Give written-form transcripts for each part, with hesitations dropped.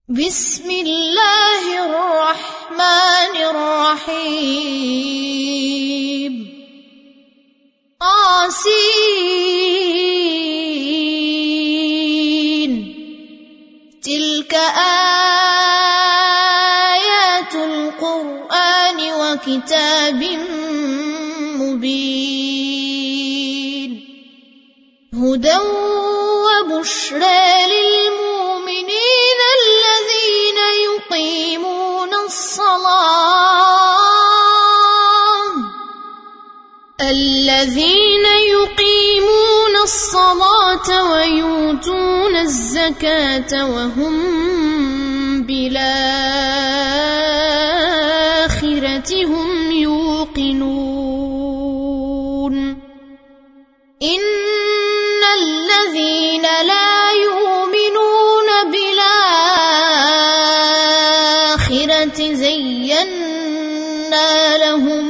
बिस्मिल्लाहिर्रहमानिर्रहीम। आसीन। तिल्क आयातुल क़ुरआन व किताबिम मुबीन। हुदन व बुश्रा लिलमुमिनीन الذين يقيمون الصلاة ويؤتون الزكاة وهم بالآخرة هم يوقنون. إن الذين لا يؤمنون بالآخرة زينا لهم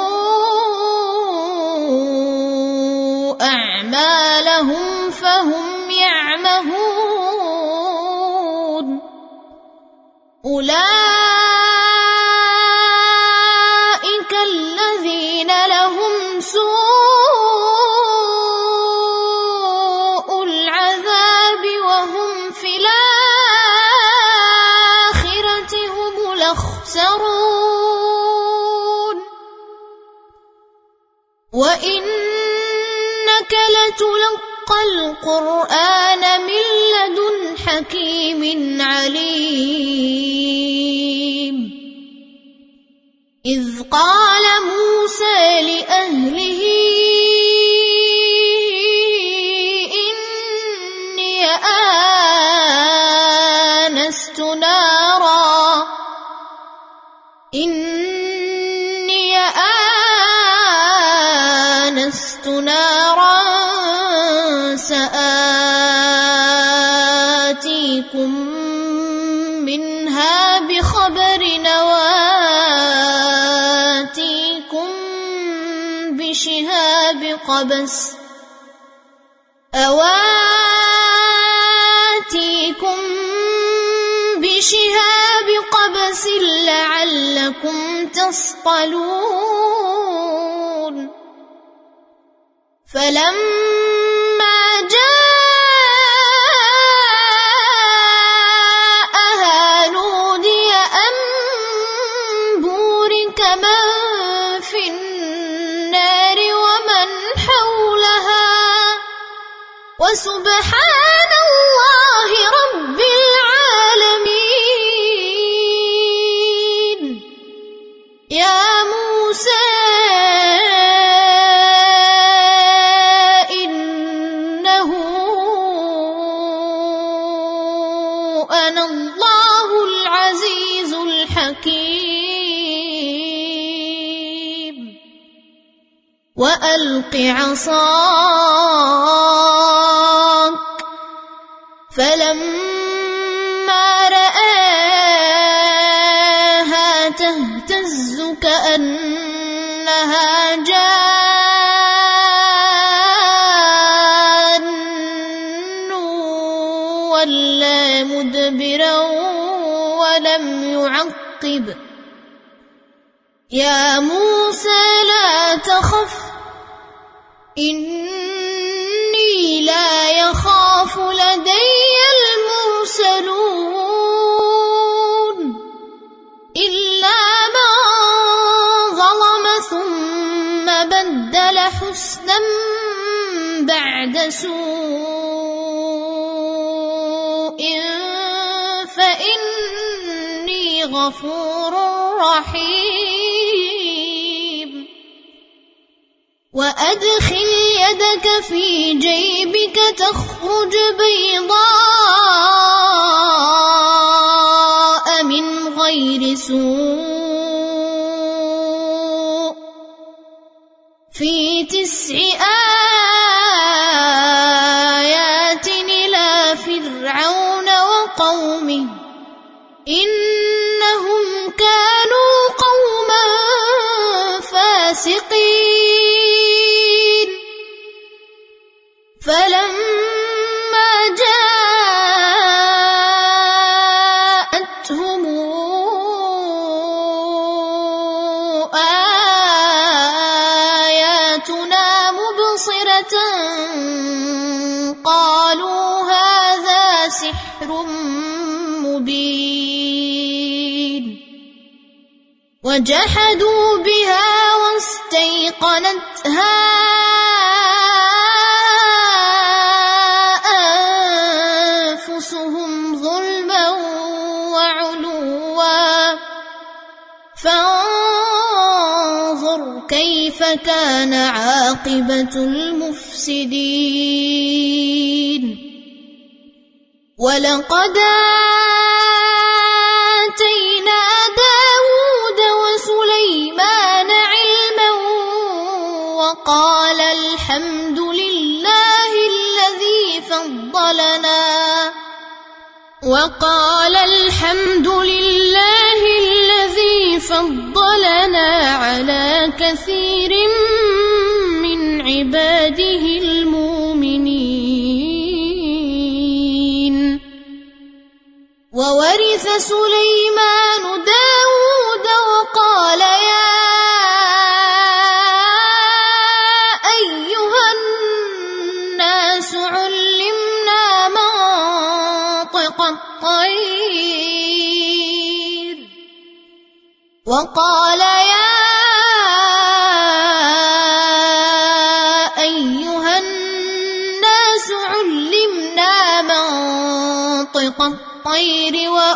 أعمالهم فهم يعمهون. أولئك الذين لهم سوء العذاب وهم في الآخرة هم الأخسرون. وإنك لتلقى القرآن من لدن حكيم عليم. إذ قال موسى لأهله إني آنست نارا سآتيكم منها بخبر وآتيكم بشهاب قبس لعلكم تصطلون. فلما جاءها نودي أن بورك من في النار ومن حولها وسبحان الله رب العالمين. يا موسى أنا الله العزيز الحكيم. وألق عصاك فلما رآها تهتز كأنها جان ولا مدبرا ولم يعقب. يا موسى لا تخف إني لا يخاف لدي المرسلون إلا من ظلم ثم بدل حسنا بعد سوء فإني غفور رحيم. وأدخل يدك في جيبك تخرج بيضاء من غير سوء في 9 آيات إلى فرعون وقومه إنهم كانوا قوما فاسقين. فلما جاء مبين وجحدوا بها واستيقنتها أنفسهم ظلما وعلوا فانظر كيف كان عاقبة المفسدين ولقد آتينا داود وسليمان علما وقال الحمد لله الذي فضلنا على كثير من عباده المؤمنين وورث سليمان داود وقال يا أيها الناس علمنا منطق الطير وقال يا أيها الناس علمنا منطق الطير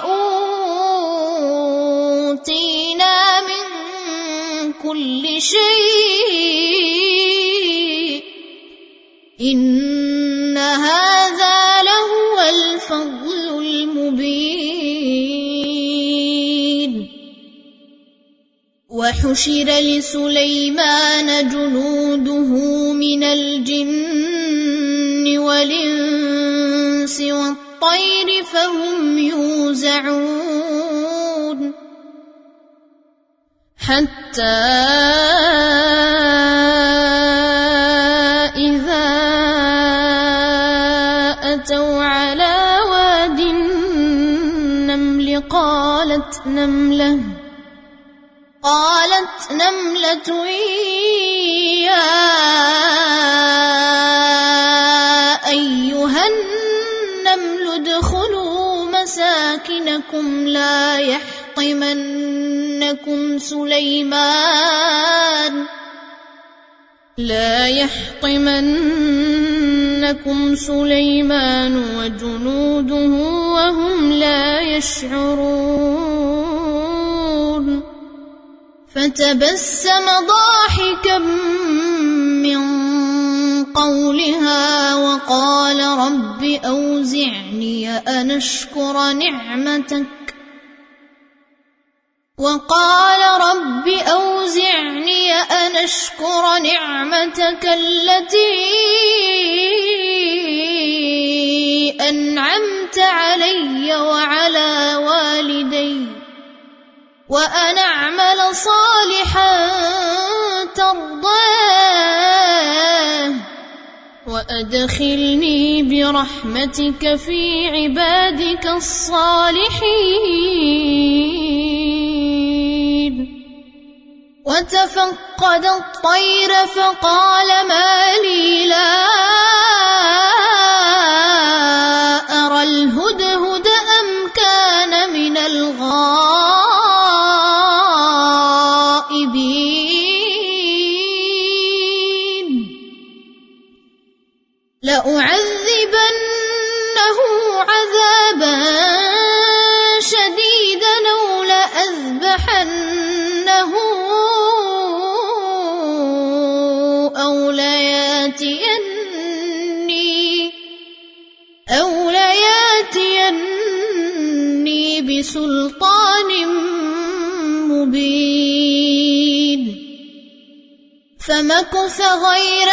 وأوتينا من كل شيء إن هذا لهو الفضل المبين وحشر لسليمان جنوده من الجن والإنس والطير فهم يوزعون حتى إذا أتوا على واد النمل قالت نملة يا أيها النمل ادخلوا مساكنكم لا يحطمنكم سليمان وجنوده وهم لا يشعرون فتبسم ضاحكا من قولها وقال رب أوزعني أن أشكر نعمتك التي أنعمت علي وعلى والدي وأن أعمل صالحا ترضاه وأدخلني برحمتك في عبادك الصالحين وتفقد الطير فقال ما لي لا أرى الهدهد أم كان من الغائبين لأعذبنه عذابا شديدا أو لأذبحنه أو لياتيني بسلطان مبين فمكث غير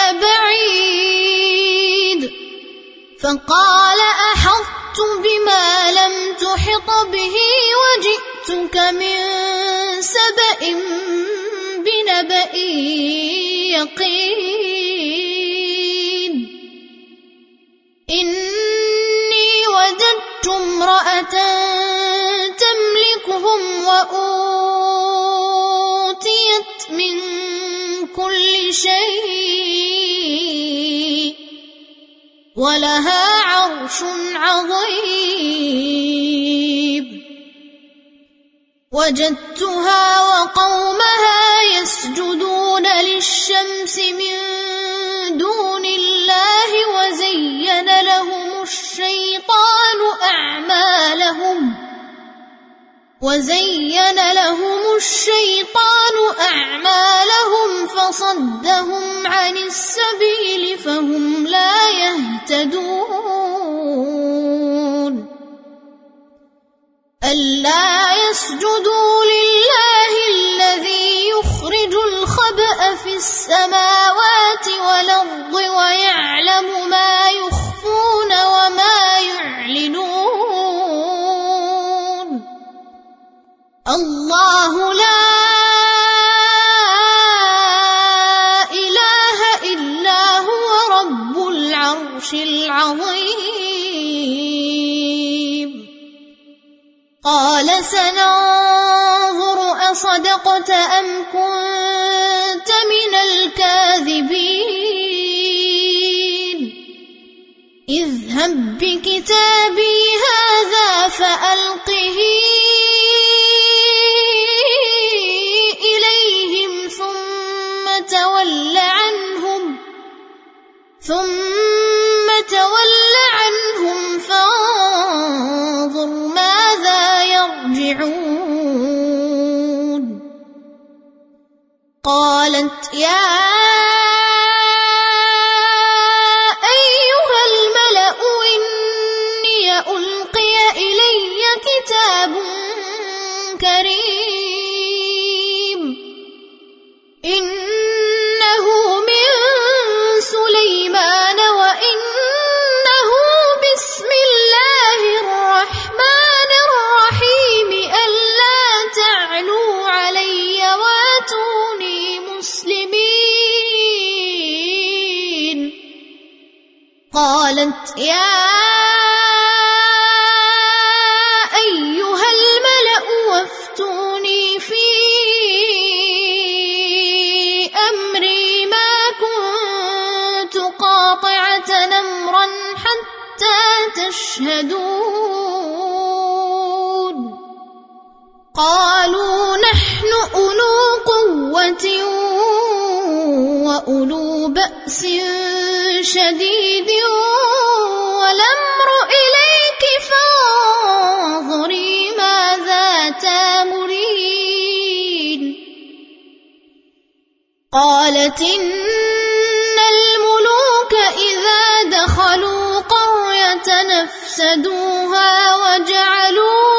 بعيد فقال أحطت بما لم تحط به وجئتك من سبأ بنبأ يقين إني وجدت امرأة تملكهم وأوتيت من كل شيء ولها عرش عظيم وجدتها وقومها يسجدون للشمس من دون الله وزين لهم الشيطان أعمالهم فصدهم عن السبيل فهم لا يهتدون ألا يسجدوا لله الذي يخرج الخبأ في السماوات والأرض ويعلم ما يخفون وما يعلنون الله لا إله إلا هو رب العرش العظيم قال سننظر أصدقت أم كنت من الكاذبين اذهب بكتابي هذا فألقه إليهم ثم تول عنهم فانظر ماذا يرجعون قالت يا أيها الملأ إني ألقي إلي كتاب كريم إنه من سليمان وإنه بسم الله الرحمن الرحيم ألا تعلوا علي واتوني مسلمين قالت يا أيها الملأ وافتوني في أمري ما كنت قاطعة أمرا حتى تشهدون قالوا نحن أولو قوة وأولو بأس شديد والأمر إليك فانظري ماذا تأمرين قالت إن الملوك إذا دخلوا قرية نفسدوها وجعلوا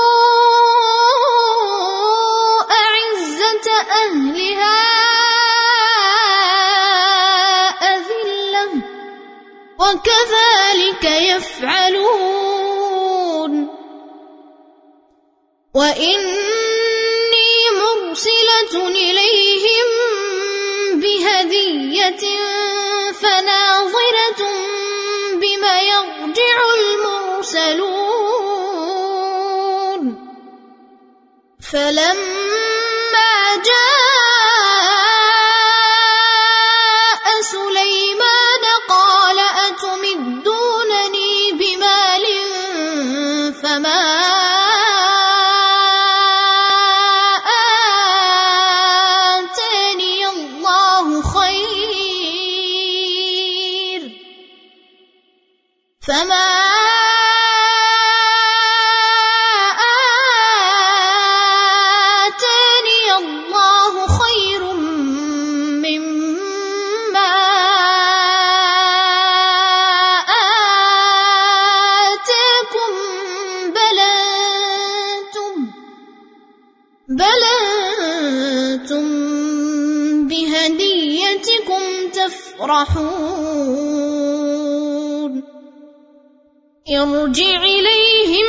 أعزة أهلها أذلة وكذلك يفعلون وإني مرسلة إليهم بهدية فناظرة بما يرجع المرسلون فلما جاء سليمان قال أتمدونني بمال فما آتاني الله خير مما آتاكم بل أنتم بهديتكم تفرحون ارجع إليهم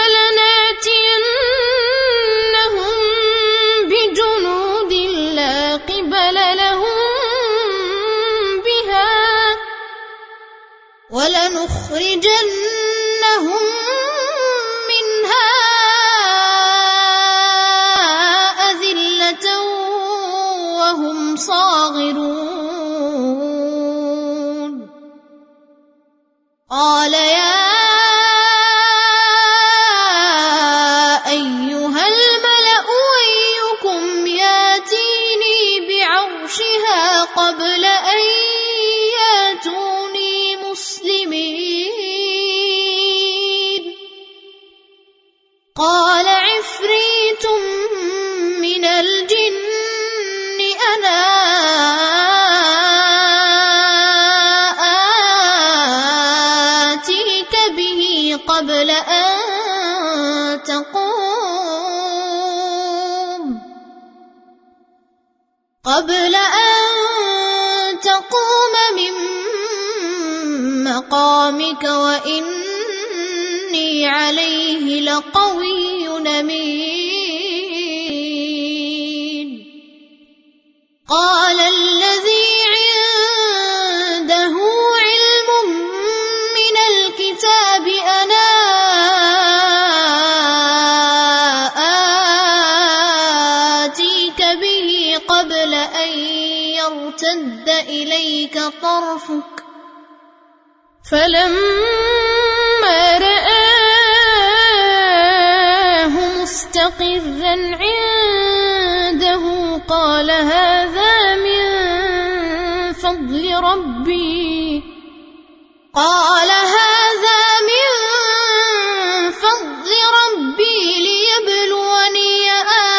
فلناتينهم بجنود لا قبل لهم بها ولنخرجنهم منها أذلة وهم صاغرون قال عفريت من الجن أنا آتيك به قبل أن تقوم من مقامك وإني عليه لقوي أمين. قال الذي عنده علم من الكتاب أنا آتيك به قبل أن يرتد إليك طرفك فلما رآه مستقرا عنده قال هذا من فضل ربي ليبلوني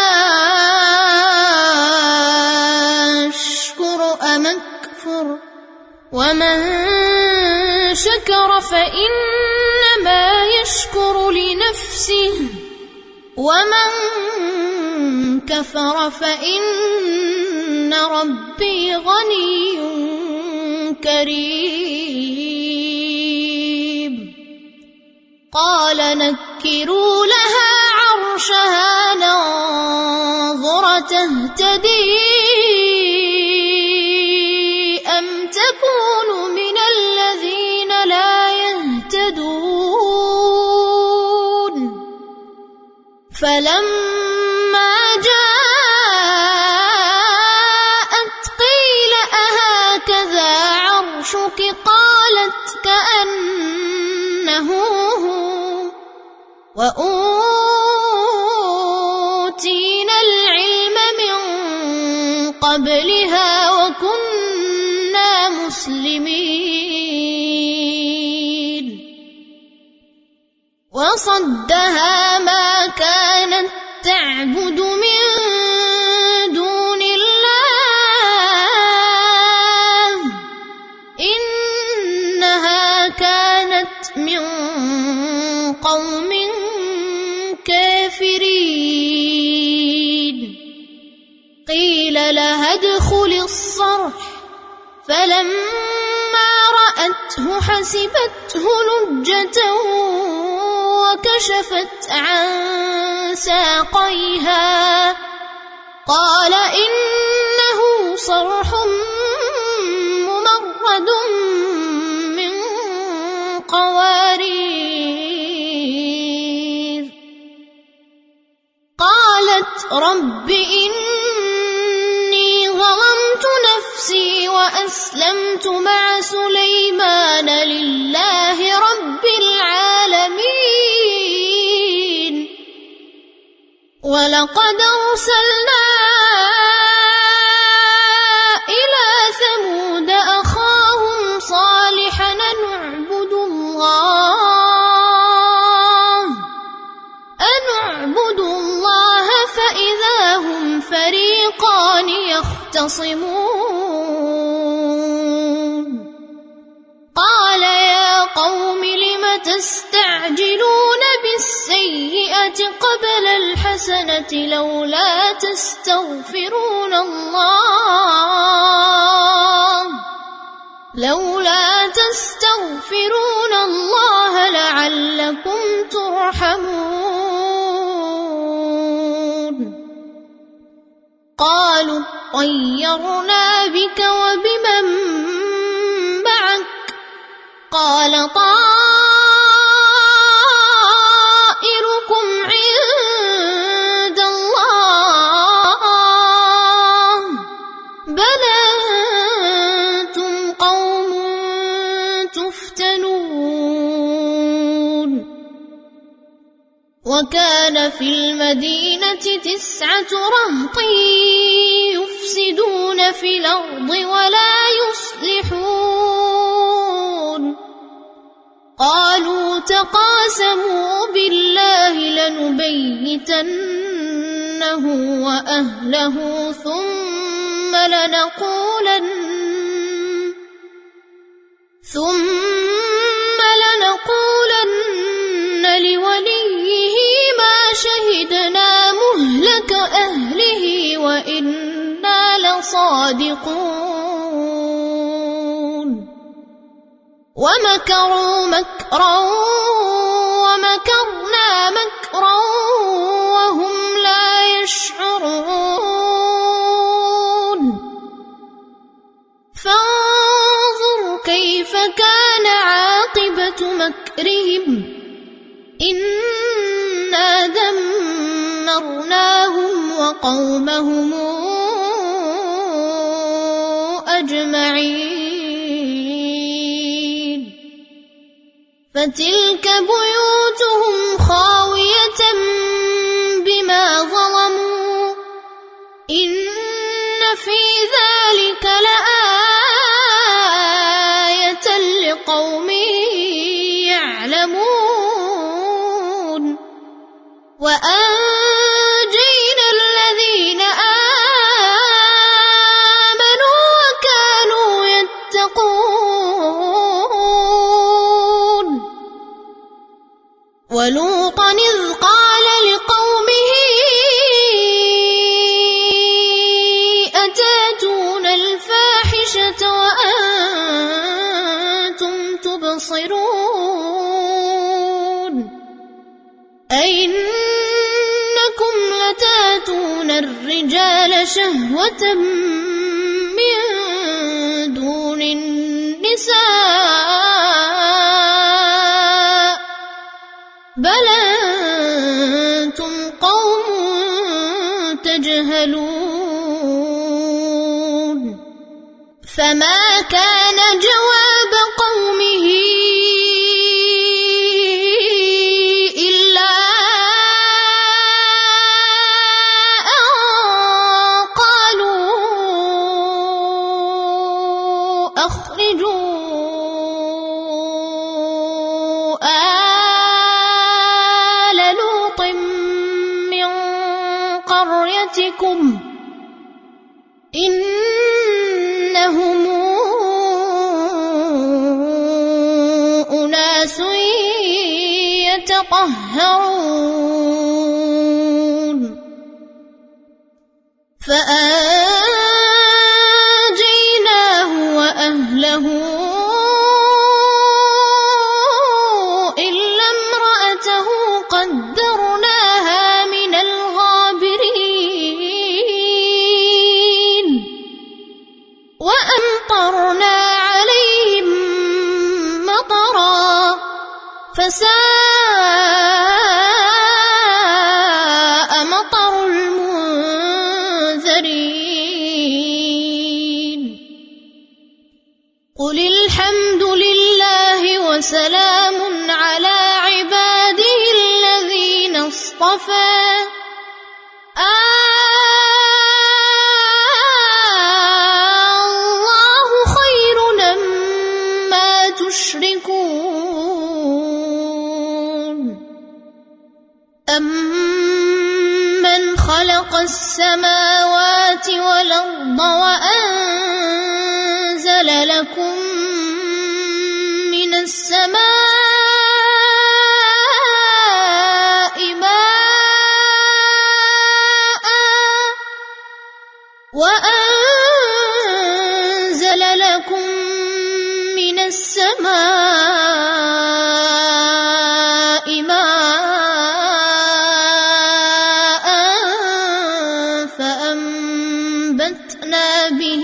أشكر أم أكفر ومن شكر فإنما يشكر لنفسه ومن كفر فإن ربي غني كريم. قال نكروا لها عرشها ننظر تهتدي أم تكون من الذين لا يهتدون. فلما جاءت قيل أهكذا عرشك قالت كأنه هو وأوتينا العلم من قبلها وكنا مسلمين. وصدها ما كانت تعبد من دون الله إنها كانت من قوم كافرين. قيل لها ادخل الصرح فلما رأته حسبته لجة وكشفت عن ساقيها قال إنه صرح ممرد من قوارير. قالت رب إني ظلمت نفسي وأسلمت مع سليمان لله رب العالمين. ولقد أرسلنا إلى ثمود أخاهم صالحا أن اعبدوا الله فإذا هم فريقان يختصمون. قال يا قوم لم تستعجلون بالسيئة قبل الحسنة لولا تستغفرون الله لعلكم ترحمون. قالوا طيرنا بك وبمن معك قال طائركم عند الله بل أنتم قوم تفتنون. وكان في المدينة 9 رهط يفسدون في الأرض ولا يصلحون قالوا تقاسموا بالله لنبيتنه وأهله ثم لنقولن لوليه ما شهدنا مهلك أهله وإنا لصادقون ومكروا مكرا ومكرنا مكرا وهم لا يشعرون فانظر كيف كان عاقبة مكرهم إنا دمرناهم وقومهم أجمعين فتلك بيوتهم خاوية بما ظلموا إن في ذلك لآية لقوم يعلمون وأنجينا الذين آمنوا وكانوا يتقون ولوطا إذ قال لقومه أتاتون الفاحشة وأنتم تبصرون أئنكم لتاتون الرجال شهوة من دون النساء بل أنتم قوم تجهلون فما كان جواب قومه إلا أن قالوا أخرجوا آل لوط من قريتكم إنهم أناس يتطهرون فأنجيناه وأهله إلا امرأته قدرناها من الغابرين وأمطرنا عليهم مطرا فساء مطر المنذرين قل الحمد لله وسلام على عباده الذين اصطفى الله خير أما تشركون أمن خلق السماوات والأرض وأنزل لكم من السماء ماء وأنزل لكم من السماء ماء فأنبتنا به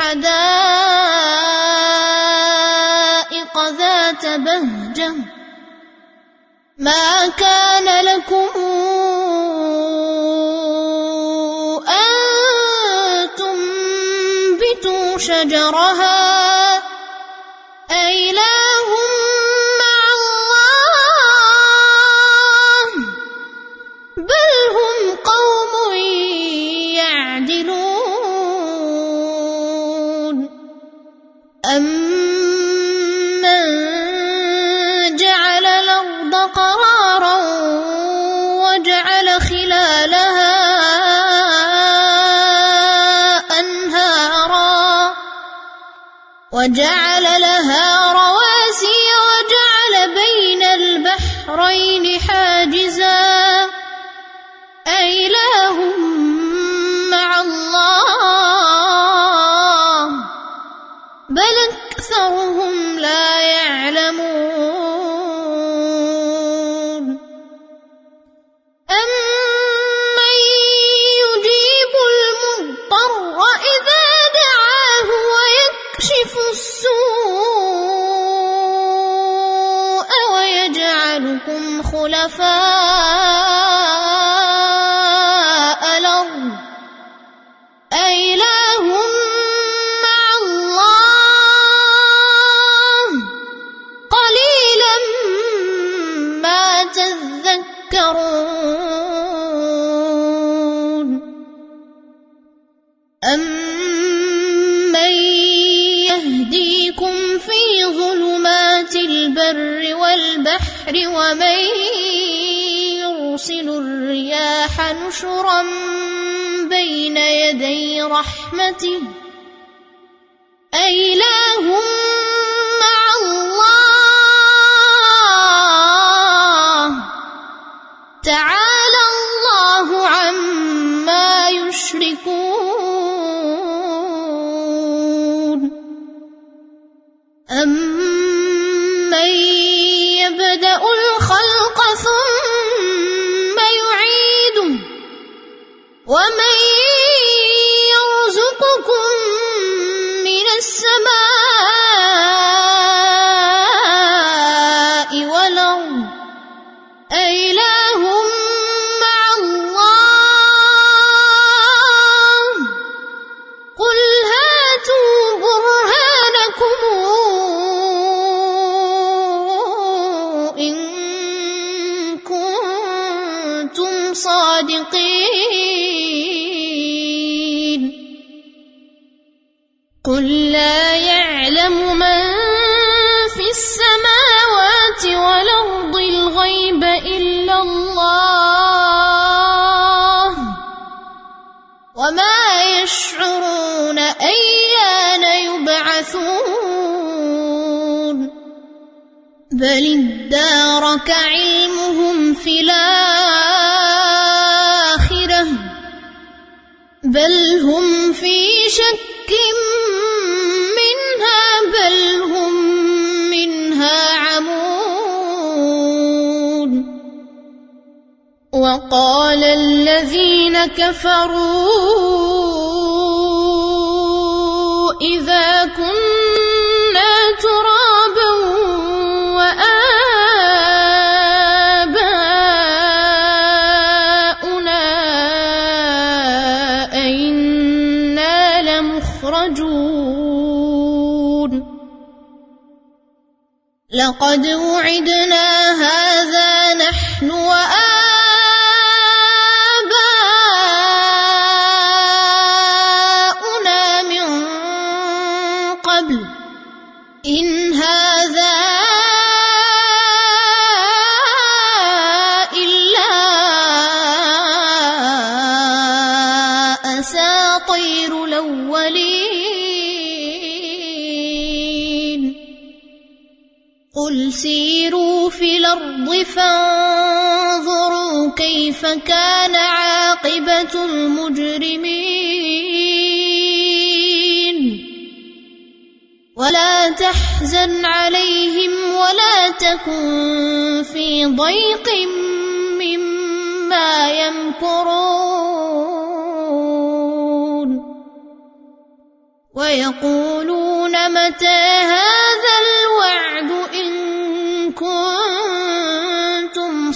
حدائق ذات بهجة ما كان لكم أن تنبتوا شجرها أإله مع الله بل هم قوم يعدلون أمن وجعل خلالها أنهارا وجعل لها رواسي وجعل بين البحرين حاجزا أإله مع الله بل أكثرهم لا يعلمون أمن يجيب المضطر إذا دعاه ويكشف السوء ويجعلكم خلفاء الأرض أإله مع الله قليلا ما تذكرون أمن يهديكم في ظلمات البر والبحر ومن يرسل الرياح نشرا بين يدي رحمته أإله مع الله تعالى الله عما يشركون أمن يبدأ الخلق ثم يعيده ومن يرزقكم من السماء والأرض أإله مع الله قل هاتوا برهانكم إن كنتم صادقين قل لا يعلم من في السماوات والأرض الغيب إلا الله وما يشعرون أيان يبعثون بل ادارك علمهم في الآخرة بل هم في شك منها بل هم منها عمون وقال الذين كفروا إذا كنا ترابا وآباؤنا أئنا لمخرجون لقد وعدنا هذا نحن وآباؤنا من قبل إن هذا إلا أساطير الأولين قل سيروا في الأرض فانظروا كيف كان عاقبة المجرمين ولا تحزن عليهم ولا تكن في ضيق مما يمكرون ويقولون متى هذا الوعد إن كنتم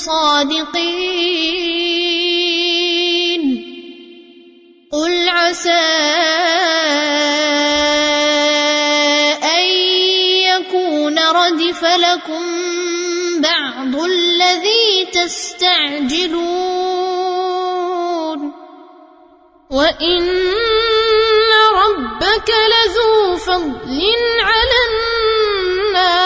صادقين قل عسى أن يكون ردف لكم بعض الذي تستعجلون وإن ربك لذو فضل على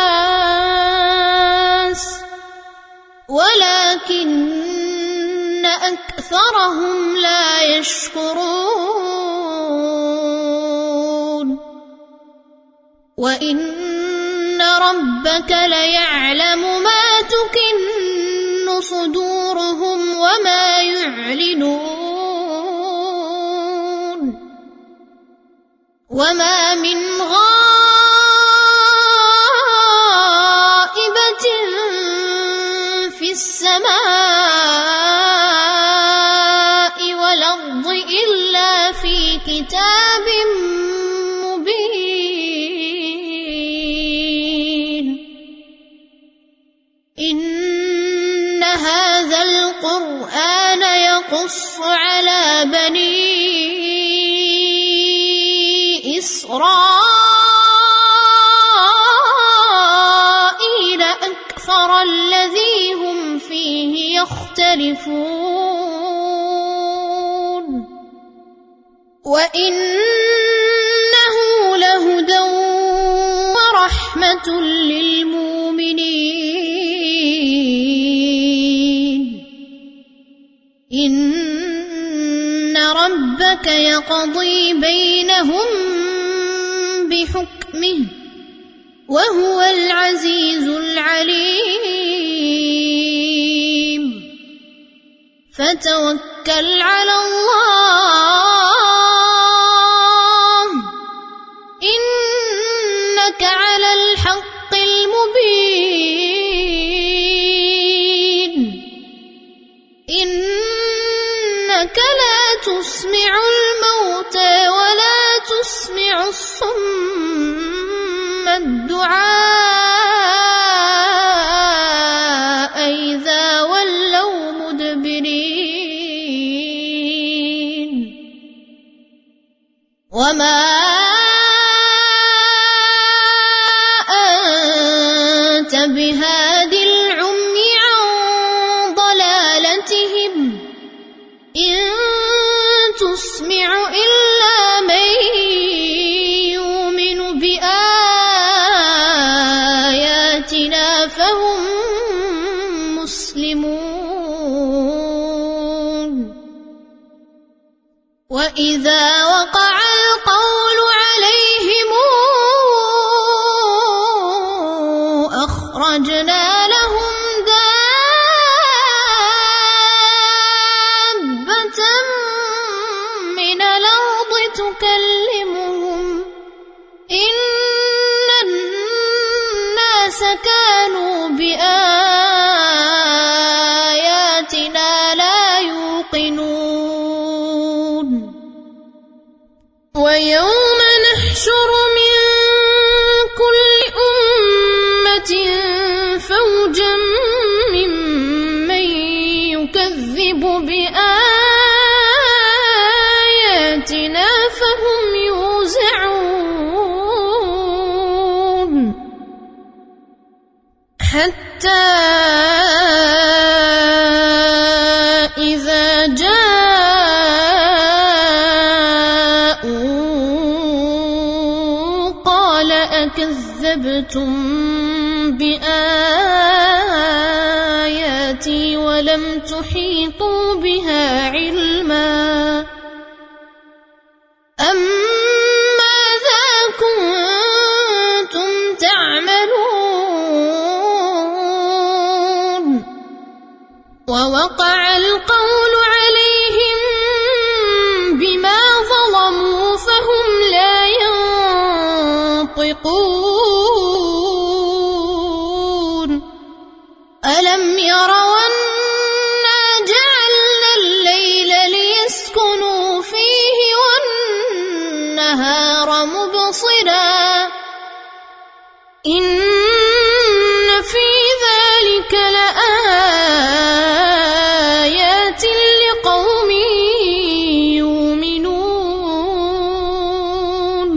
الناس ولكن أكثرهم لا يشكرون وإن ربك ليعلم ما تكن صدورهم وما يعلنون وما من غائبة في السماء والأرض إلا في كتاب مبين إن هذا القرآن يقص على بني إسرائيل أكثر الذي هم فيه يختلفون وإنه لهدى ورحمة للمؤمنين إن ربك يقضي بينهم بحكمه وهو العزيز العليم فتوكل على الله إنك على الحق المبين إنك لا تسمع الموتى ولا تسمع الصم الدعاء إذا ولوا مدبرين وما أنت بهاد العمي عن ضلالتهم إن تسمع إلا من يؤمن بآياتنا فهم مسلمون وإذا وقع القول عليهم أخرجنا لهم دابة من الأرض تكلمهم إن الناس كانوا بآياتنا لا يوقنون ويوم نحشر من كل أمة فوجا ممن يكذب بآياتنا فهم يوزعون حتى إذا جاءوا قال أكذبتم بآياتي ولم تحيطوا بها علما أم ماذا كنتم تعملون ووقع القول عليهم بما ظلموا فهم لا ينطقون ألم يروا أنا جعلنا الليل ليسكنوا فيه والنهار مبصرا إن في ذلك لآيات لقوم يؤمنون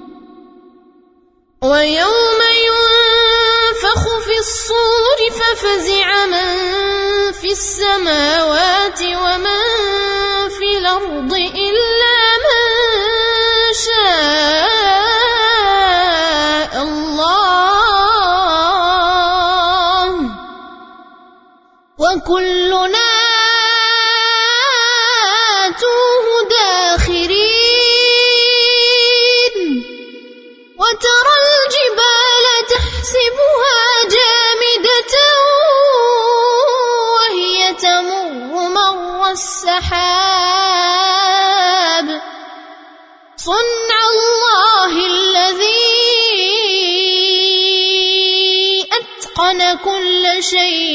ويوم ينفخ في الصور ففزع من في السماوات ومن في الأرض إلا من شاء الله وكلنا السحاب صنع الله الذي أتقن كل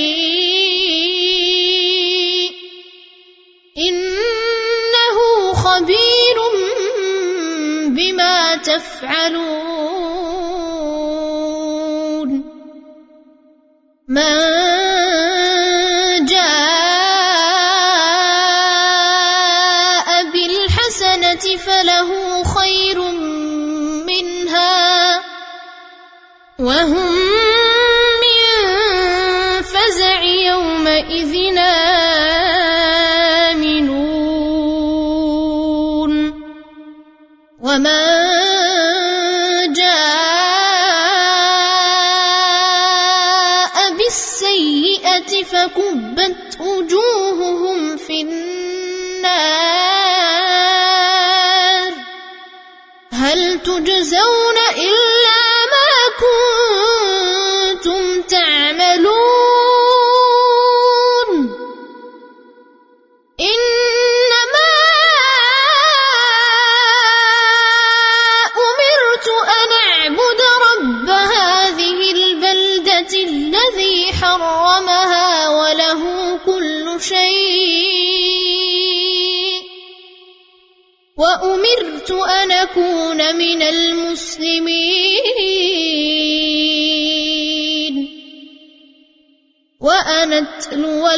شيء إنه خبير بما تفعلون من جاء بالحسنة فله خير منها وهم من فزع يومئذ آمنون ومن جاء بالسيئة فكبت وجوههم في النار هل تجزون إلا ما كنتم تعملون إنما أمرت أن أعبد رب هذه البلدة الذي حرمها وله كل شيء وأمرت أن أكون من المسلمين وأن أتلو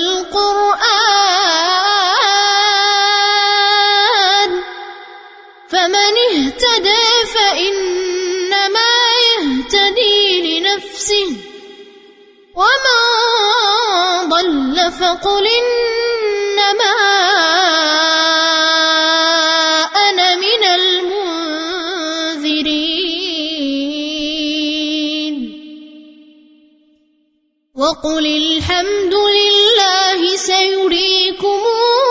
القرآن فمن اهتدى فإنما يهتدي لنفسه ومن ضل فقل إنما أنا من المنذرين وقل الحمد لله سيريكم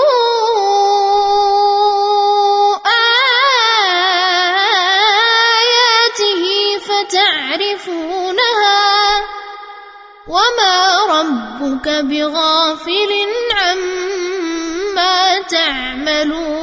آياته فتعرفونها وما ربك بغافل عما تعملون